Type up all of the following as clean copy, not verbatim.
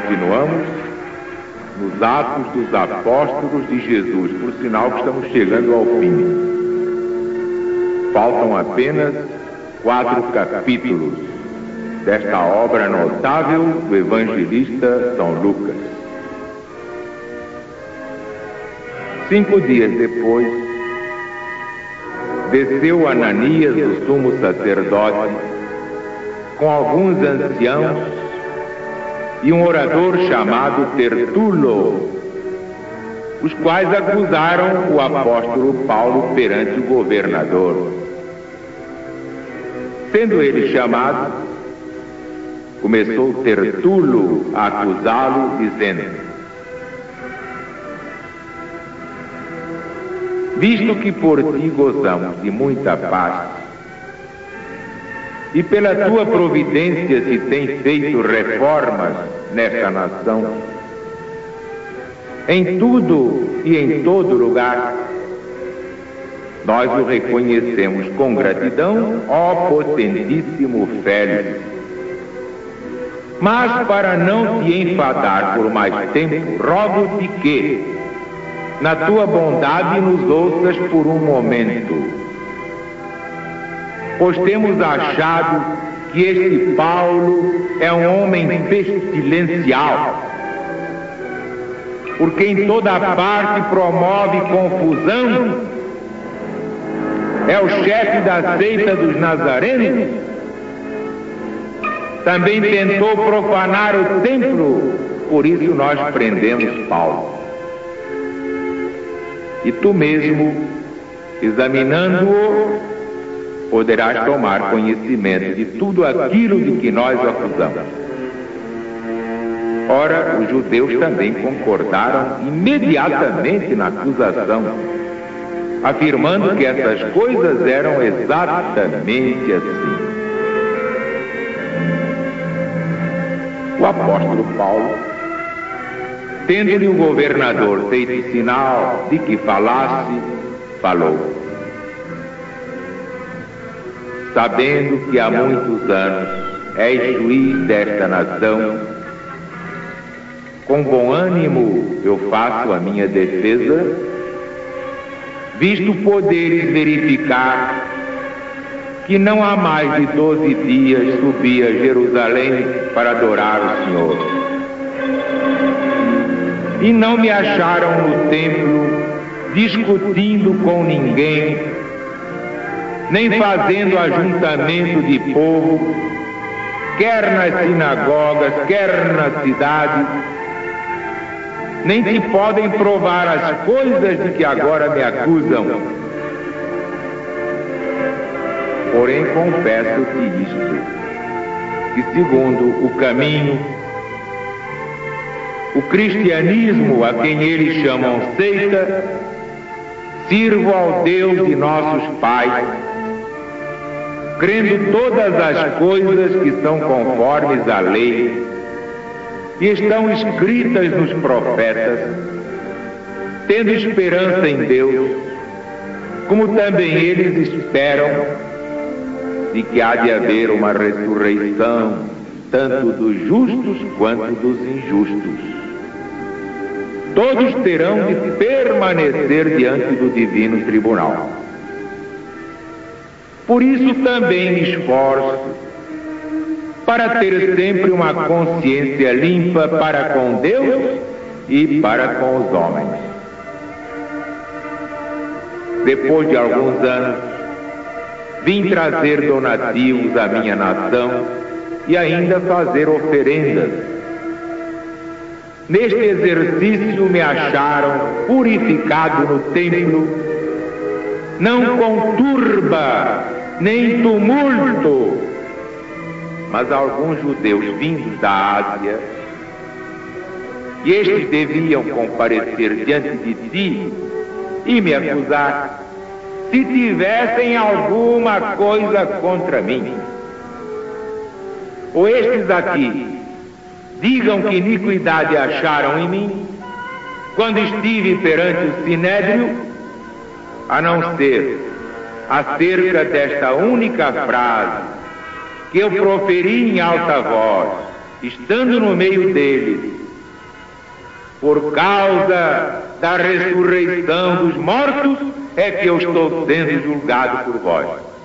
continuamos nos Atos dos Apóstolos de Jesus, por sinal que estamos chegando ao fim. Faltam apenas 4 capítulos desta obra notável do evangelista São Lucas. 5 dias depois, desceu Ananias, o sumo sacerdote, com alguns anciãos e um orador chamado Tertulo, os quais acusaram o apóstolo Paulo perante o governador. Sendo ele chamado, começou Tertulo a acusá-lo, dizendo: visto que por ti gozamos de muita paz, e pela tua providência se tem feito reformas nesta nação, em tudo e em todo lugar, nós o reconhecemos com gratidão, ó potentíssimo Félix. Mas para não te enfadar por mais tempo, rogo-te que, na tua bondade, nos ouças por um momento, pois temos achado que este Paulo é um homem pestilencial, porque em toda parte promove confusão, é o chefe da seita dos nazarenos, também tentou profanar o templo, por isso nós prendemos Paulo. E tu mesmo, examinando-o, poderás tomar conhecimento de tudo aquilo de que nós o acusamos. Ora, os judeus também concordaram imediatamente na acusação, afirmando que essas coisas eram exatamente assim. O apóstolo Paulo, tendo-lhe o governador feito sinal de que falasse, falou: sabendo que há muitos anos és juiz desta nação, com bom ânimo eu faço a minha defesa, visto poderes verificar que não há mais de 12 dias subi a Jerusalém para adorar o Senhor. E não me acharam no templo discutindo com ninguém, nem fazendo ajuntamento de povo, quer nas sinagogas, quer na cidade, nem te podem provar as coisas de que agora me acusam. Porém, confesso-te isto, que segundo o caminho, o cristianismo, a quem eles chamam seita, sirvo ao Deus de nossos pais, crendo todas as coisas que são conformes à lei e estão escritas nos profetas, tendo esperança em Deus, como também eles esperam de que há de haver uma ressurreição, tanto dos justos quanto dos injustos. Todos terão de permanecer diante do divino tribunal. Por isso também me esforço para ter sempre uma consciência limpa para com Deus e para com os homens. Depois de alguns anos, vim trazer donativos à minha nação e ainda fazer oferendas. Neste exercício me acharam purificado no templo, não com turba, nem tumulto, mas alguns judeus vindos da Ásia, e estes deviam comparecer diante de ti e me acusar, se tivessem alguma coisa contra mim. Ou estes aqui digam que iniquidade acharam em mim, quando estive perante o Sinédrio, a não ser acerca desta única frase que eu proferi em alta voz, estando no meio deles, Por causa da ressurreição dos mortos é que eu estou sendo julgado por vós.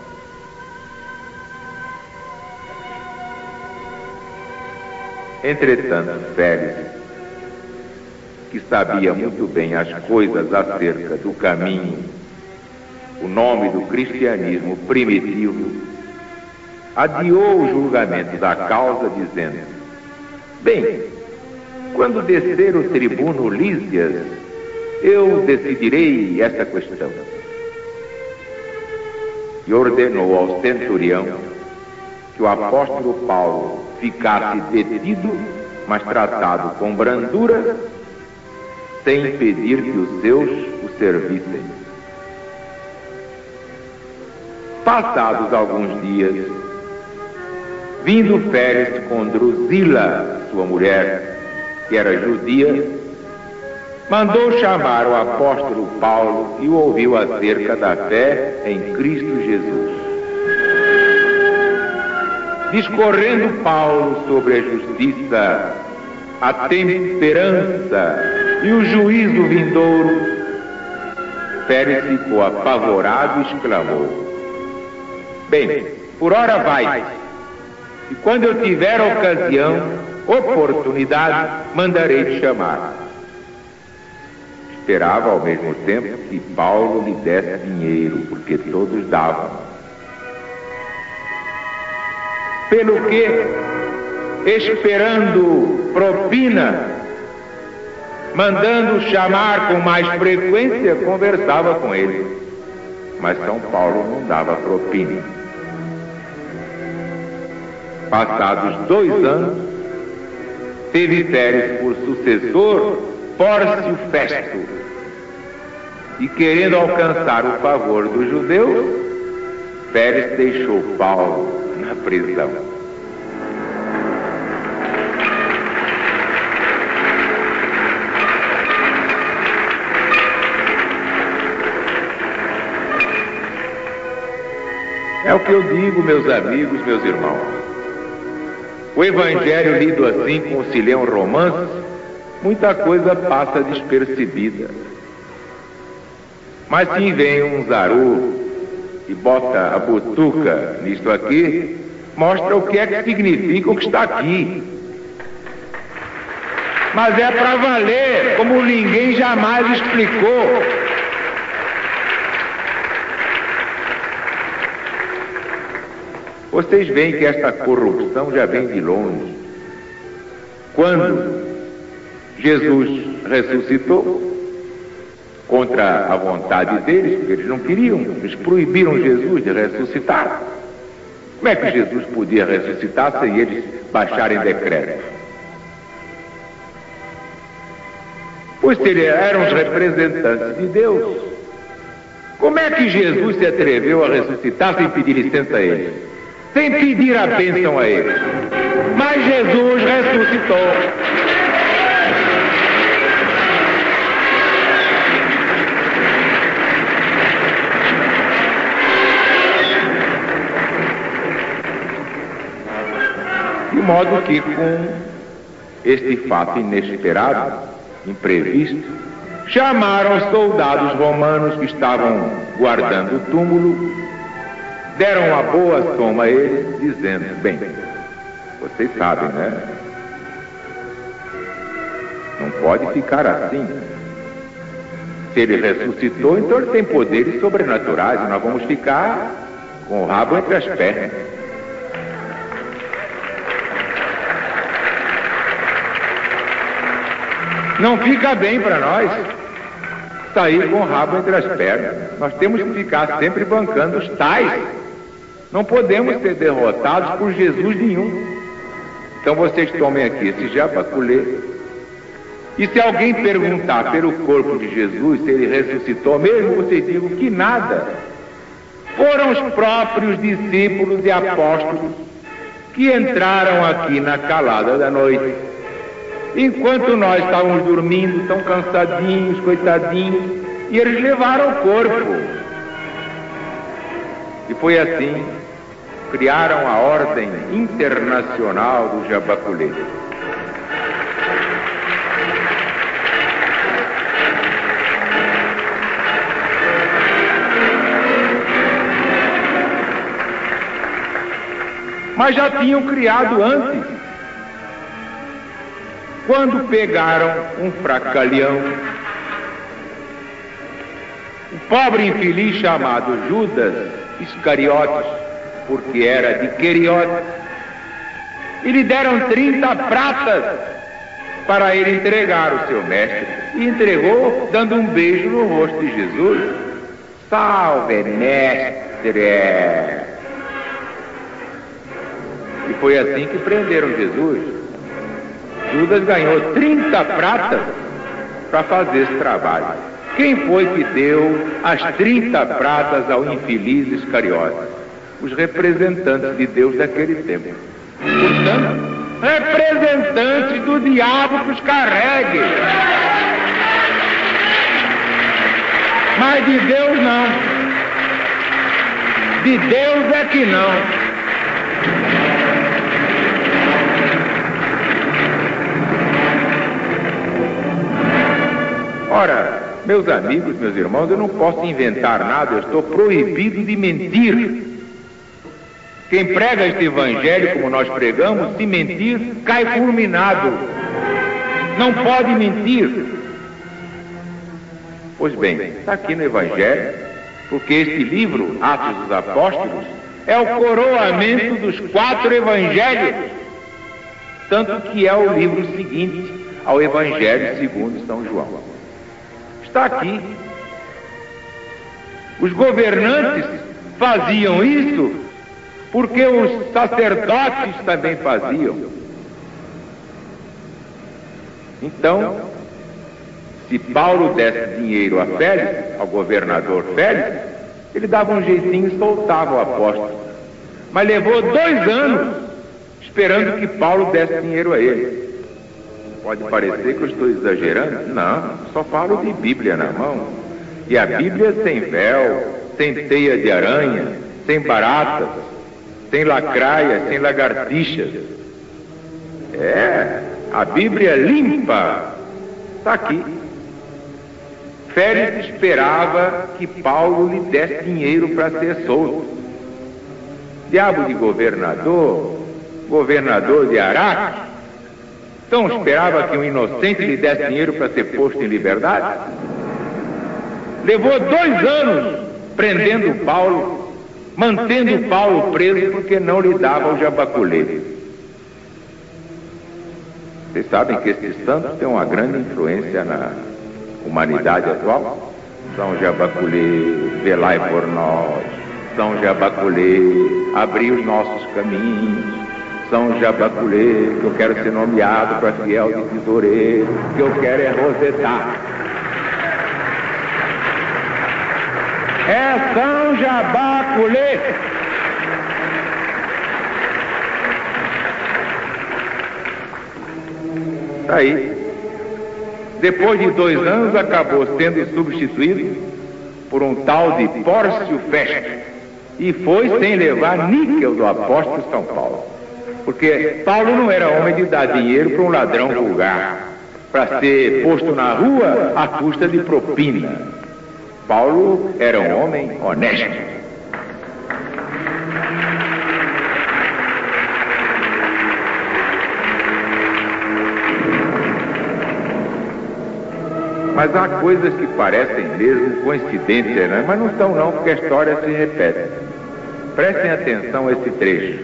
Entretanto, Félix, que sabia muito bem as coisas acerca do caminho, o nome do cristianismo primitivo, adiou o julgamento da causa, dizendo: bem, quando descer o tribuno Lísias, eu decidirei essa questão. E ordenou ao centurião que o apóstolo Paulo ficasse detido, mas tratado com brandura, sem impedir que os seus o servissem. Passados alguns dias, vindo Félix com Drusila, sua mulher, que era judia, mandou chamar o apóstolo Paulo e o ouviu acerca da fé em Cristo Jesus. Discorrendo Paulo sobre a justiça, a temperança e o juízo vindouro, Félix ficou apavorado e exclamou: bem, por ora vai, e quando eu tiver ocasião, oportunidade, mandarei te chamar. Esperava ao mesmo tempo que Paulo lhe desse dinheiro, porque todos davam. Pelo que, esperando propina, mandando chamar com mais frequência, conversava com ele. Mas São Paulo não dava propina. Passados 2 anos, teve Félix por sucessor Pórcio Festo, e querendo alcançar o favor dos judeus, Félix deixou Paulo na prisão. É o que eu digo, meus amigos, meus irmãos. O Evangelho lido assim, como se lê um romance, muita coisa passa despercebida. Mas se vem um zaru e bota a butuca nisto aqui, mostra o que é que significa o que está aqui. Mas é para valer, como ninguém jamais explicou. Vocês veem que esta corrupção já vem de longe. Quando Jesus ressuscitou, contra a vontade deles, porque eles não queriam, eles proibiram Jesus de ressuscitar. Como é que Jesus podia ressuscitar sem eles baixarem decreto? Pois eles eram os representantes de Deus. Como é que Jesus se atreveu a ressuscitar sem pedir licença a eles? Sem pedir a bênção a eles? Mas Jesus ressuscitou. De modo que, com este fato inesperado, imprevisto, chamaram os soldados romanos que estavam guardando o túmulo, deram uma boa soma a eles, dizendo: bem, vocês sabem, né? Não pode ficar assim. Se ele ressuscitou, então ele tem poderes sobrenaturais, e nós vamos ficar com o rabo entre as pernas. Não fica bem para nós sair com o rabo entre as pernas. Nós temos que ficar sempre bancando os tais. Não podemos ser derrotados por Jesus nenhum. Então vocês tomem aqui esse jabaculê. E se alguém perguntar pelo corpo de Jesus, se ele ressuscitou mesmo, vocês digam que nada. Foram os próprios discípulos e apóstolos que entraram aqui na calada da noite. Enquanto nós estávamos dormindo, tão cansadinhos, coitadinhos, e eles levaram o corpo. E foi assim, criaram a Ordem Internacional do Jabaculê. mas já tinham criado antes. Quando pegaram um fracalhão, o pobre infeliz chamado Judas Iscariotes, porque era de Queriotes, e lhe deram 30 pratas para ele entregar o seu mestre. E entregou dando um beijo no rosto de Jesus. Salve, mestre! E foi assim que prenderam Jesus. Judas ganhou 30 pratas para fazer esse trabalho. Quem foi que deu as 30 pratas ao infeliz Iscariotes? Os representantes de Deus daquele tempo. Portanto, representantes do diabo que os carregue. Mas de Deus não. De Deus é que não. Ora, meus amigos, meus irmãos, eu não posso inventar nada, eu estou proibido de mentir. Quem prega este evangelho como nós pregamos, se mentir, cai fulminado. Não pode mentir. Pois bem, está aqui no evangelho, porque este livro, Atos dos Apóstolos, é o coroamento dos 4 evangelhos, tanto que é o livro seguinte ao evangelho segundo São João. Está aqui. Os governantes faziam isso porque os sacerdotes também faziam. Então, se Paulo desse dinheiro a Félix, ao governador Félix, ele dava um jeitinho e soltava o apóstolo. Mas levou 2 anos esperando que Paulo desse dinheiro a ele. Pode parecer que eu estou exagerando? Não, só falo de Bíblia na mão. E a Bíblia sem véu, sem teia de aranha, sem baratas, sem lacraias, sem lagartixas. A Bíblia limpa. Está aqui. Félix esperava que Paulo lhe desse dinheiro para ser solto. Diabo de governador, governador de Araque. Então esperava que um inocente lhe desse dinheiro para ser posto em liberdade? Levou 2 anos prendendo Paulo, mantendo Paulo preso porque não lhe dava o jabaculê. Vocês sabem que esses santos têm uma grande influência na humanidade atual? São Jabaculê, velai por nós. São Jabaculê, abrir os nossos caminhos. São Jabaculê, que eu quero ser nomeado para fiel de tesoureiro, que eu quero é rosetar. É São Jabaculê. Tá aí. Depois de 2 anos, acabou sendo substituído por um tal de Pórcio Festo. E foi sem levar níquel do apóstolo São Paulo. Porque Paulo não era homem de dar dinheiro para um ladrão vulgar, para ser posto na rua à custa de propina. Paulo era um homem honesto. Mas há coisas que parecem mesmo coincidência, né? Mas não são não, porque a história se repete. Prestem atenção a esse trecho.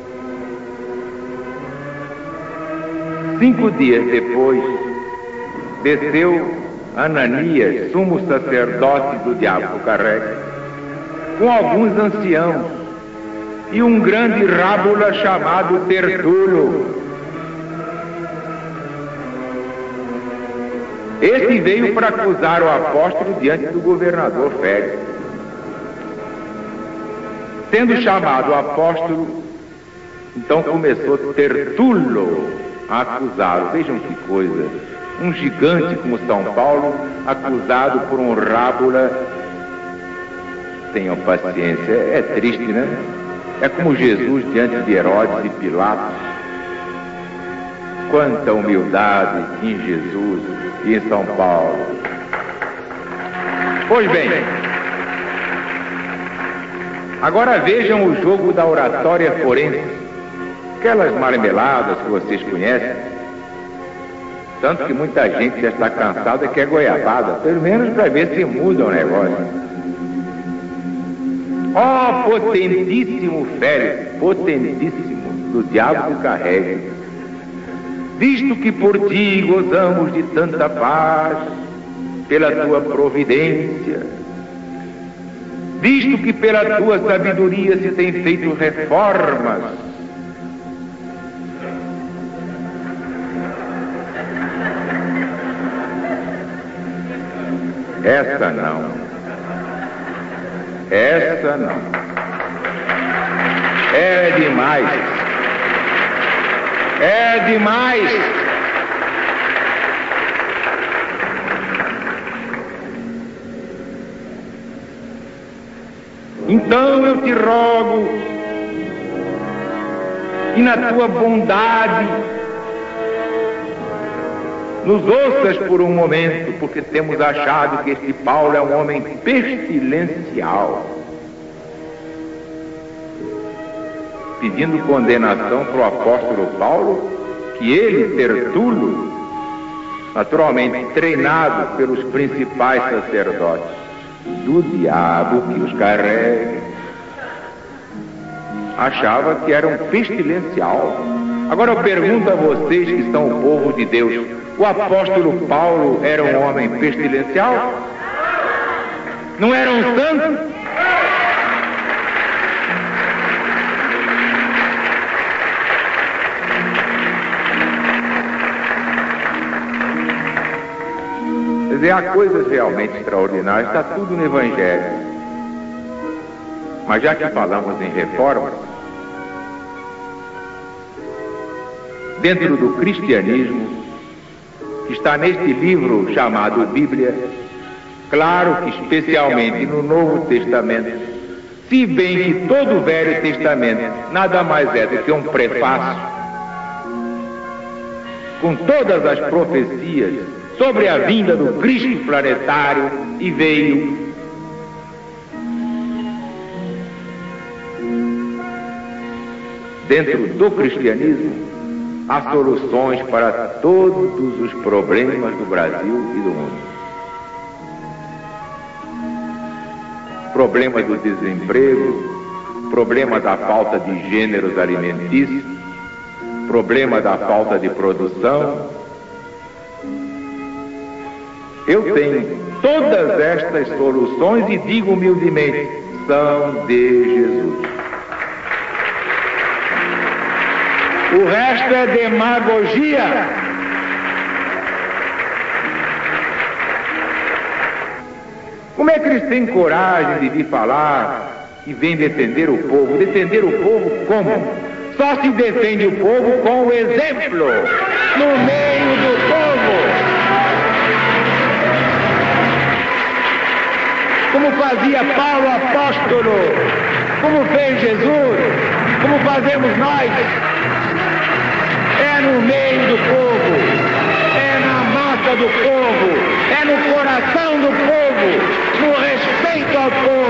5 dias depois, desceu Ananias, sumo sacerdote do diabo carrega, com alguns anciãos e um grande rábula chamado Tertulo. Esse veio para acusar o apóstolo diante do governador Félix. Sendo chamado o apóstolo, então começou Tertulo a acusá-lo. Vejam que coisa. Um gigante como São Paulo, acusado por um rábula. Tenham paciência, é triste, né? É como Jesus diante de Herodes e Pilatos. Quanta humildade em Jesus e em São Paulo. Pois bem, agora vejam o jogo da oratória forense. Aquelas marmeladas que vocês conhecem, tanto que muita gente já está cansada que é goiabada, pelo menos para ver se muda o negócio. Ó potentíssimo Félix, potentíssimo, do diabo do carrego, visto que por ti gozamos de tanta paz, pela tua providência, visto que pela tua sabedoria se tem feito reformas, essa não, essa não, é demais, é demais. Então eu te rogo que na tua bondade nos ouças por um momento, porque temos achado que este Paulo é um homem pestilencial, pedindo condenação para o apóstolo Paulo, que ele, Tertulo, naturalmente treinado pelos principais sacerdotes do diabo que os carrega, achava que era um pestilencial. Agora eu pergunto a vocês que são o povo de Deus, o apóstolo Paulo era um homem pestilencial? Não era um santo? Quer dizer, há coisas realmente extraordinárias, está tudo no Evangelho. Mas já que falamos em reforma, dentro do cristianismo, que está neste livro chamado Bíblia, claro que especialmente no Novo Testamento, se bem que todo o Velho Testamento nada mais é do que um prefácio com todas as profecias sobre a vinda do Cristo planetário, e veio. Dentro do cristianismo há soluções para todos os problemas do Brasil e do mundo. Problema do desemprego, problema da falta de gêneros alimentícios, problema da falta de produção. Eu tenho todas estas soluções e digo humildemente, são de Jesus. O resto é demagogia. Como é que eles têm coragem de vir falar e vêm defender o povo? Defender o povo como? Só se defende o povo com o exemplo, no meio do povo. Como fazia Paulo apóstolo, como fez Jesus, como fazemos nós. É no meio do povo, é na massa do povo, é no coração do povo, no respeito ao povo.